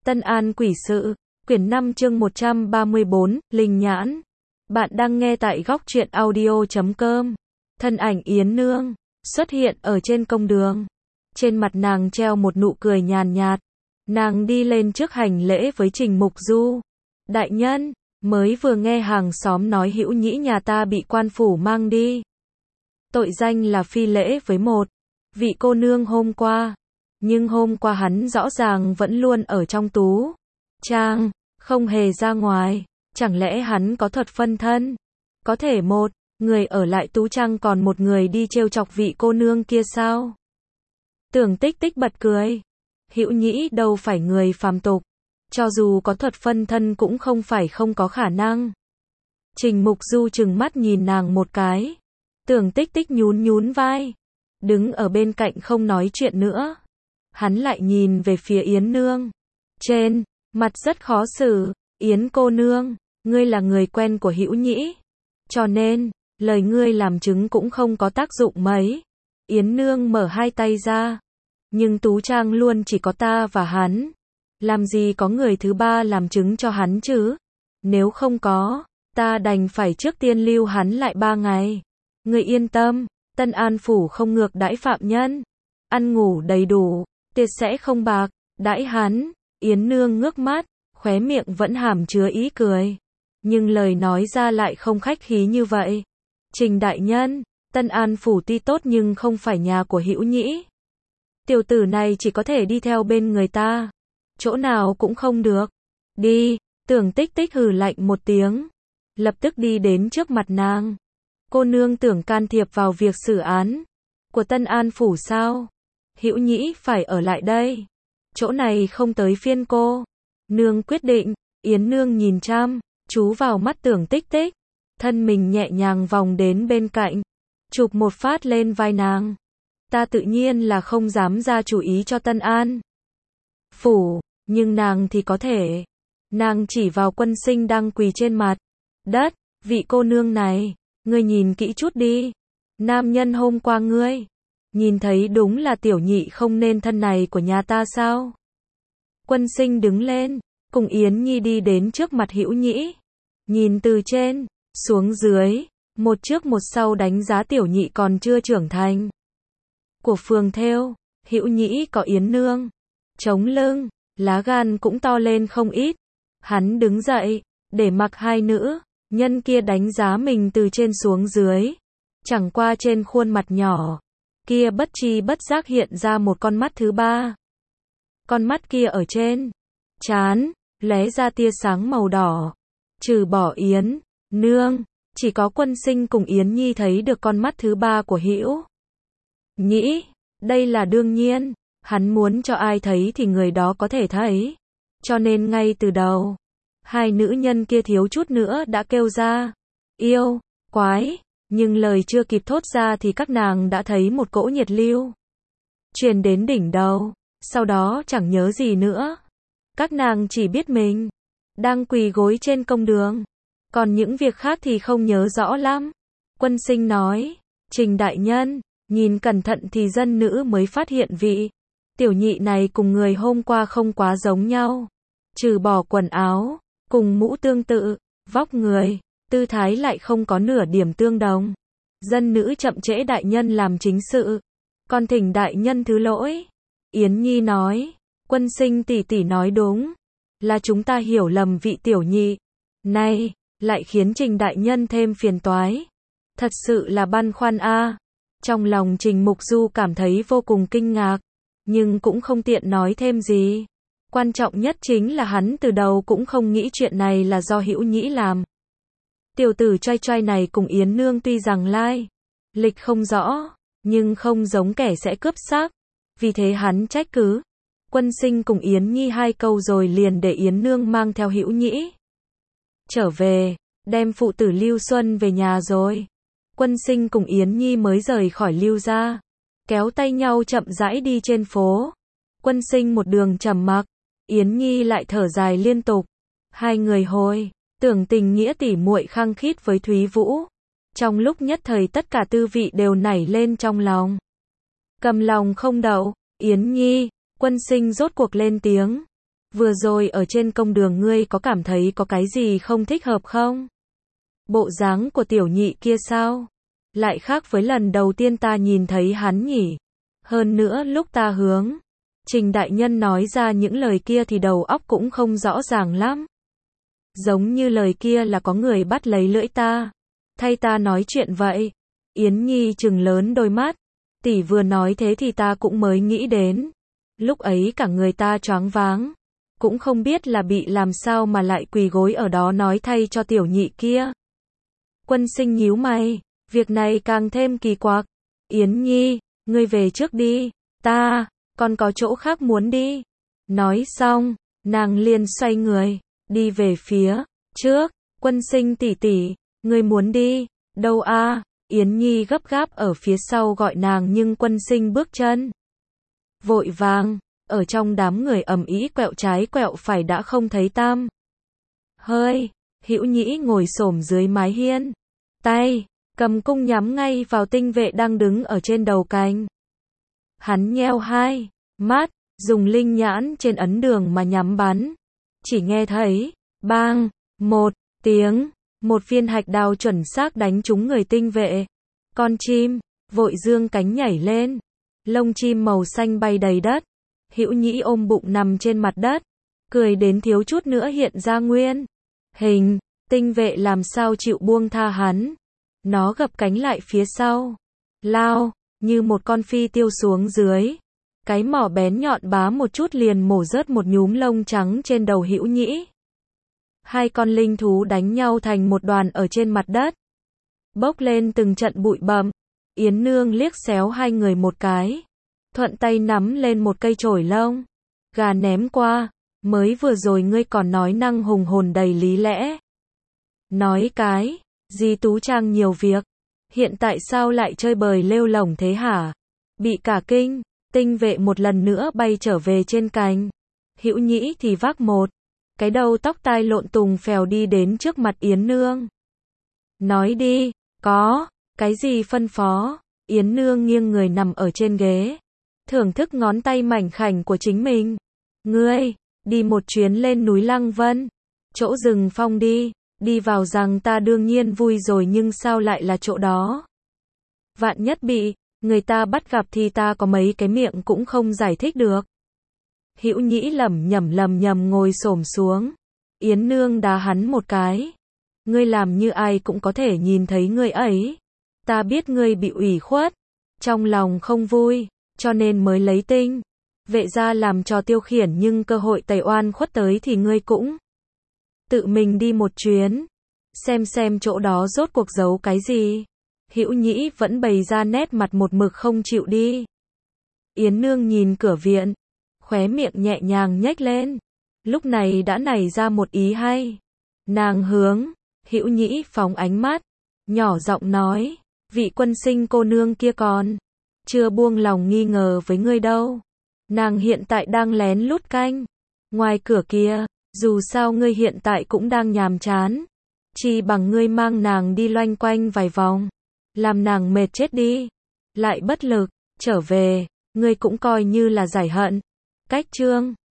Tân An quỷ sự, quyển 5 chương 134, Linh Nhãn. Bạn đang nghe tại góc truyện audio.com. Thân ảnh Yến Nương xuất hiện ở trên công đường. Trên mặt nàng treo một nụ cười nhàn nhạt. Nàng đi lên trước hành lễ với Trình Mục Du. Đại nhân, mới vừa nghe hàng xóm nói Hữu Nhĩ nhà ta bị quan phủ mang đi. Tội danh là phi lễ với một vị cô nương hôm qua. Nhưng hôm qua hắn rõ ràng vẫn luôn ở trong tú trang, không hề ra ngoài. Chẳng lẽ hắn có thuật phân thân? Có thể một người ở lại tú trang còn một người đi trêu chọc vị cô nương kia sao? Tưởng Tích Tích bật cười. Hữu Nhĩ đâu phải người phàm tục. Cho dù có thuật phân thân cũng không phải không có khả năng. Trình Mục Du trừng mắt nhìn nàng một cái. Tưởng Tích Tích nhún nhún vai. Đứng ở bên cạnh không nói chuyện nữa. Hắn lại nhìn về phía Yến Nương. Trên mặt rất khó xử. Yến cô nương, ngươi là người quen của Hữu Nhĩ. Cho nên, lời ngươi làm chứng cũng không có tác dụng mấy. Yến Nương mở hai tay ra. Nhưng tú trang luôn chỉ có ta và hắn. Làm gì có người thứ ba làm chứng cho hắn chứ? Nếu không có, ta đành phải trước tiên lưu hắn lại 3 ngày. Ngươi yên tâm, Tân An phủ không ngược đãi phạm nhân. Ăn ngủ đầy đủ, tiệt sẽ không bạc đãi hắn. Yến Nương ngước mắt, khóe miệng vẫn hàm chứa ý cười. Nhưng lời nói ra lại không khách khí như vậy. Trình đại nhân, Tân An phủ tuy tốt nhưng không phải nhà của Hữu Nhĩ. Tiểu tử này chỉ có thể đi theo bên người ta. Chỗ nào cũng không được. Đi, Tưởng Tích Tích hừ lạnh một tiếng. Lập tức đi đến trước mặt nàng. Cô nương tưởng can thiệp vào việc xử án của Tân An phủ sao? Hữu Nhĩ phải ở lại đây. Chỗ này không tới phiên cô. Nương quyết định. Yến Nương nhìn chăm chú vào mắt Tưởng Tích Tích. Thân mình nhẹ nhàng vòng đến bên cạnh. Chụp một phát lên vai nàng. Ta tự nhiên là không dám ra chủ ý cho Tân An phủ. Nhưng nàng thì có thể. Nàng chỉ vào Quân Sinh đang quỳ trên mặt đất. Vị cô nương này, ngươi nhìn kỹ chút đi. Nam nhân hôm qua ngươi nhìn thấy đúng là tiểu nhị không nên thân này của nhà ta sao? Quân Sinh đứng lên, cùng Yến Nhi đi đến trước mặt Hữu Nhĩ. Nhìn từ trên xuống dưới, một trước một sau đánh giá tiểu nhị còn chưa trưởng thành của phường thêu. Hữu Nhĩ có Yến Nương chống lưng, lá gan cũng to lên không ít. Hắn đứng dậy, để mặc hai nữ nhân kia đánh giá mình từ trên xuống dưới. Chẳng qua trên khuôn mặt nhỏ kia bất tri bất giác hiện ra một con mắt thứ ba. Con mắt kia ở trên trán lóe ra tia sáng màu đỏ. Trừ bỏ Yến Nương, chỉ có Quân Sinh cùng Yến Nhi thấy được con mắt thứ ba của Hữu Nhĩ. Đây là đương nhiên. Hắn muốn cho ai thấy thì người đó có thể thấy. Cho nên ngay từ đầu, hai nữ nhân kia thiếu chút nữa đã kêu ra yêu quái. Nhưng lời chưa kịp thốt ra thì các nàng đã thấy một cỗ nhiệt lưu truyền đến đỉnh đầu. Sau đó chẳng nhớ gì nữa. Các nàng chỉ biết mình đang quỳ gối trên công đường. Còn những việc khác thì không nhớ rõ lắm. Quân Sinh nói, Trình đại nhân, nhìn cẩn thận thì dân nữ mới phát hiện vị tiểu nhị này cùng người hôm qua không quá giống nhau. Trừ bỏ quần áo cùng mũ tương tự, vóc người, tư thái lại không có nửa điểm tương đồng. Dân nữ chậm trễ đại nhân làm chính sự. Còn thỉnh đại nhân thứ lỗi. Yến Nhi nói, Quân Sinh tỷ tỷ nói đúng. Là chúng ta hiểu lầm vị tiểu nhị này, lại khiến Trình đại nhân thêm phiền toái. Thật sự là băn khoăn a. Trong lòng Trình Mục Du cảm thấy vô cùng kinh ngạc. Nhưng cũng không tiện nói thêm gì. Quan trọng nhất chính là hắn từ đầu cũng không nghĩ chuyện này là do Hữu Nhĩ làm. Tiểu tử trai trai này cùng Yến Nương tuy rằng lai lịch không rõ, nhưng không giống kẻ sẽ cướp xác. Vì thế hắn trách cứ Quân Sinh cùng Yến Nhi 2 câu rồi liền để Yến Nương mang theo Hữu Nhĩ trở về, đem phụ tử Lưu Xuân về nhà rồi. Quân Sinh cùng Yến Nhi mới rời khỏi Lưu gia, kéo tay nhau chậm rãi đi trên phố. Quân Sinh một đường trầm mặc, Yến Nhi lại thở dài liên tục. Hai người hồi tưởng tình nghĩa tỉ muội khăng khít với Thúy Vũ. Trong lúc nhất thời tất cả tư vị đều nảy lên trong lòng. Cầm lòng không đậu. Yến Nhi, Quân Sinh rốt cuộc lên tiếng. vừa rồi ở trên công đường ngươi có cảm thấy có cái gì không thích hợp không? Bộ dáng của tiểu nhị kia sao? Lại khác với lần đầu tiên ta nhìn thấy hắn nhỉ? Hơn nữa lúc ta hướng Trình đại nhân nói ra những lời kia thì đầu óc cũng không rõ ràng lắm. Giống như lời kia là có người bắt lấy lưỡi ta, thay ta nói chuyện vậy. Yến Nhi trừng lớn đôi mắt. Tỷ vừa nói thế thì ta cũng mới nghĩ đến. Lúc ấy cả người ta choáng váng. Cũng không biết là bị làm sao mà lại quỳ gối ở đó nói thay cho tiểu nhị kia. Quân Sinh nhíu mày. Việc này càng thêm kỳ quặc. Yến Nhi, ngươi về trước đi. Còn có chỗ khác muốn đi. Nói xong, nàng liền xoay người, đi về phía trước. Quân Sinh tỷ tỷ, ngươi muốn đi đâu a? Yến Nhi gấp gáp ở phía sau gọi nàng nhưng Quân Sinh bước chân vội vàng, ở trong đám người ầm ĩ quẹo trái quẹo phải đã không thấy tăm hơi. Hữu Nhĩ ngồi xổm dưới mái hiên, tay cầm cung nhắm ngay vào tinh vệ đang đứng ở trên đầu cành. Hắn nheo hai mắt, dùng linh nhãn trên ấn đường mà nhắm bắn. Chỉ nghe thấy bang một tiếng, một viên hạch đào chuẩn xác đánh trúng người tinh vệ. Con chim vội dương cánh nhảy lên, lông chim màu xanh bay đầy đất. Hữu Nhĩ ôm bụng nằm trên mặt đất, cười đến thiếu chút nữa hiện ra nguyên hình. Tinh vệ làm sao chịu buông tha hắn. Nó gập cánh lại phía sau, lao như một con phi tiêu xuống dưới. Cái mỏ bén nhọn bá một chút liền mổ rớt một nhúm lông trắng trên đầu Hữu Nhĩ. Hai con linh thú đánh nhau thành một đoàn ở trên mặt đất, bốc lên từng trận bụi bặm. Yến Nương liếc xéo hai người một cái, thuận tay nắm lên một cây chổi lông gà ném qua. Mới vừa rồi ngươi còn nói năng hùng hồn đầy lý lẽ. Nói cái gì Tú Trang nhiều việc, hiện tại sao lại chơi bời lêu lổng thế hả? Bị cả kinh, tinh vệ một lần nữa bay trở về trên cành. Hữu Nhĩ thì vác một cái đầu tóc tai lộn tùng phèo đi đến trước mặt Yến Nương. Nói đi, có cái gì phân phó? Yến Nương nghiêng người nằm ở trên ghế, thưởng thức ngón tay mảnh khảnh của chính mình. Ngươi đi một chuyến lên núi Lăng Vân, chỗ rừng phong đi. Đi vào rằng ta đương nhiên vui rồi nhưng sao lại là chỗ đó? Vạn nhất bị người ta bắt gặp thì ta có mấy cái miệng cũng không giải thích được. Hữu Nhĩ lẩm nhẩm ngồi xổm xuống. Yến Nương đá hắn một cái. Ngươi làm như ai cũng có thể nhìn thấy ngươi ấy. Ta biết ngươi bị ủy khuất, trong lòng không vui, cho nên mới lấy tinh vệ ra làm trò tiêu khiển, nhưng cơ hội tẩy oan khuất tới thì ngươi cũng tự mình đi một chuyến, xem chỗ đó rốt cuộc giấu cái gì. Hữu Nhĩ vẫn bày ra nét mặt một mực không chịu đi. Yến Nương nhìn cửa viện, khóe miệng nhẹ nhàng nhếch lên. Lúc này đã nảy ra một ý hay. Nàng hướng Hữu Nhĩ phóng ánh mắt, nhỏ giọng nói, vị Quân Sinh cô nương kia còn chưa buông lòng nghi ngờ với ngươi đâu. Nàng hiện tại đang lén lút canh ngoài cửa kia. Dù sao ngươi hiện tại cũng đang nhàm chán, chỉ bằng ngươi mang nàng đi loanh quanh vài vòng, làm nàng mệt chết đi, lại bất lực trở về, ngươi cũng coi như là giải hận. Cách chương